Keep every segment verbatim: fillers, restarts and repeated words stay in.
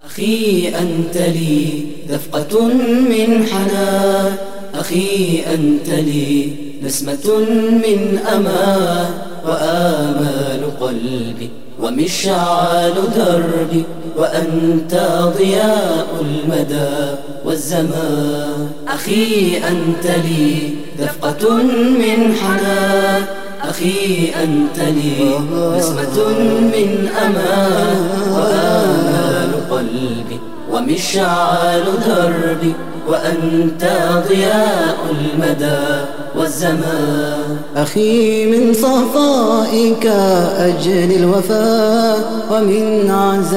أخي أنت لي دفقة من حنان، أخي أنت لي نسمة من أمان، وآمال قلبي ومشعال دربي، وأنت ضياء المدى والزمان. أخي أنت لي دفقة من حنان، أخي أنت لي نسمة من أمان، وآمال قلبي ومشعال دربي، وأنت ضياء المدى والزمان. أخي من صفائك أجل الوفاء، ومن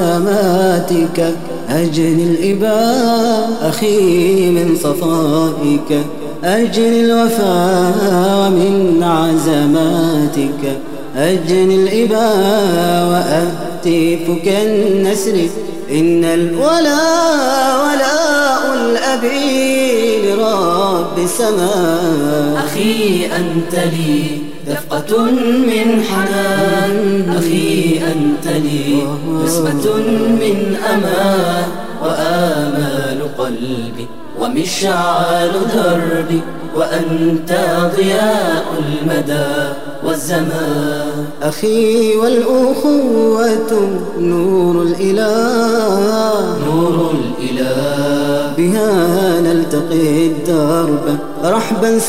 عزماتك أجل الإباء. أخي من صفائك أجل الوفاء، ومن عزماتك أجل الإباء. وأهتف كالنسر إن الولاء ولاء الأبي لرب السماء. أخي أنت لي دفقة من حنان، أخي أنت لي نسمة من أمان، وآمال قلبي ومشعال دربي، وأنت ضياء المدى والزمان. أخي والأخوة نور الإله، نور الإله بها نلتقي الدرب رحبا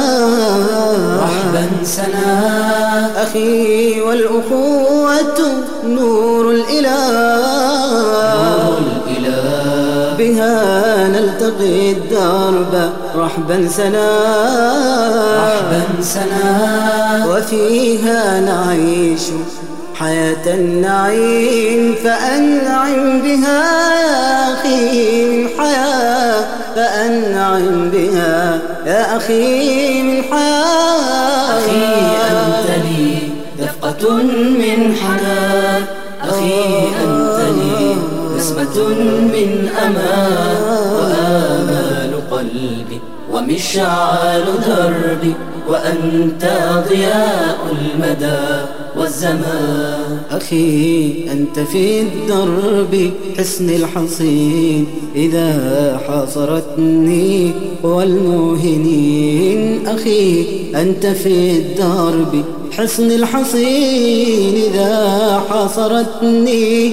سلام، رحبا سلام. أخي والأخوة نور الإله، نور الإله بها نلتقي الدرب رحبا سلام، رحبا سلام. وفيها نعيش حياة النعيم، فأنعم بها يا أخي من حياة، فأنعم بها يا أخي من حياة. أخي أنت لي دفقة من حنان، أخي أنت لي نسمة من أمان، وآمال قلبي ومشعال دربي، وأنت ضياء المدى والزمان. أخي أنت في الدرب حصن الحصين، إذا حاصرتني والموهنين. أخي أنت في الدرب حصن الحصين، إذا حاصرتني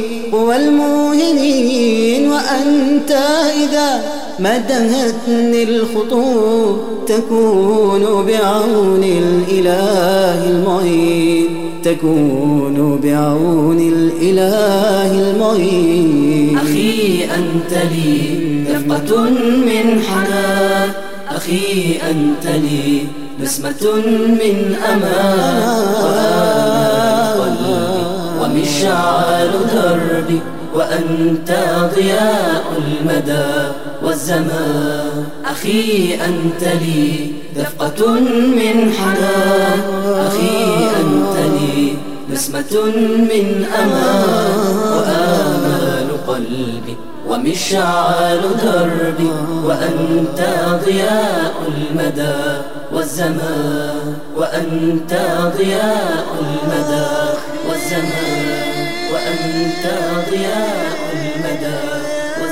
والموهنين. وأنت إذا مدهتني الخطوب تكون بعون الإله المعين، تكون بعون الإله المعين. أخي أنت لي دفقة من حنان، أخي أنت لي نسمة من أمان، وآمال قلبي ومشعال دربي، وأنت ضياء المدى والزمان. أخي أنت لي دفقة من حنان، أخي أنت لي نسمة من أمان، وآمال قلبي ومشعال دربي، وأنت ضياء المدى والزمان، وأنت ضياء المدى والزمان، وأنت ضياء المدى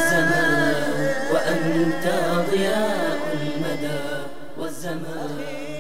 والزمان، وأنت ضياء المدى والزمان.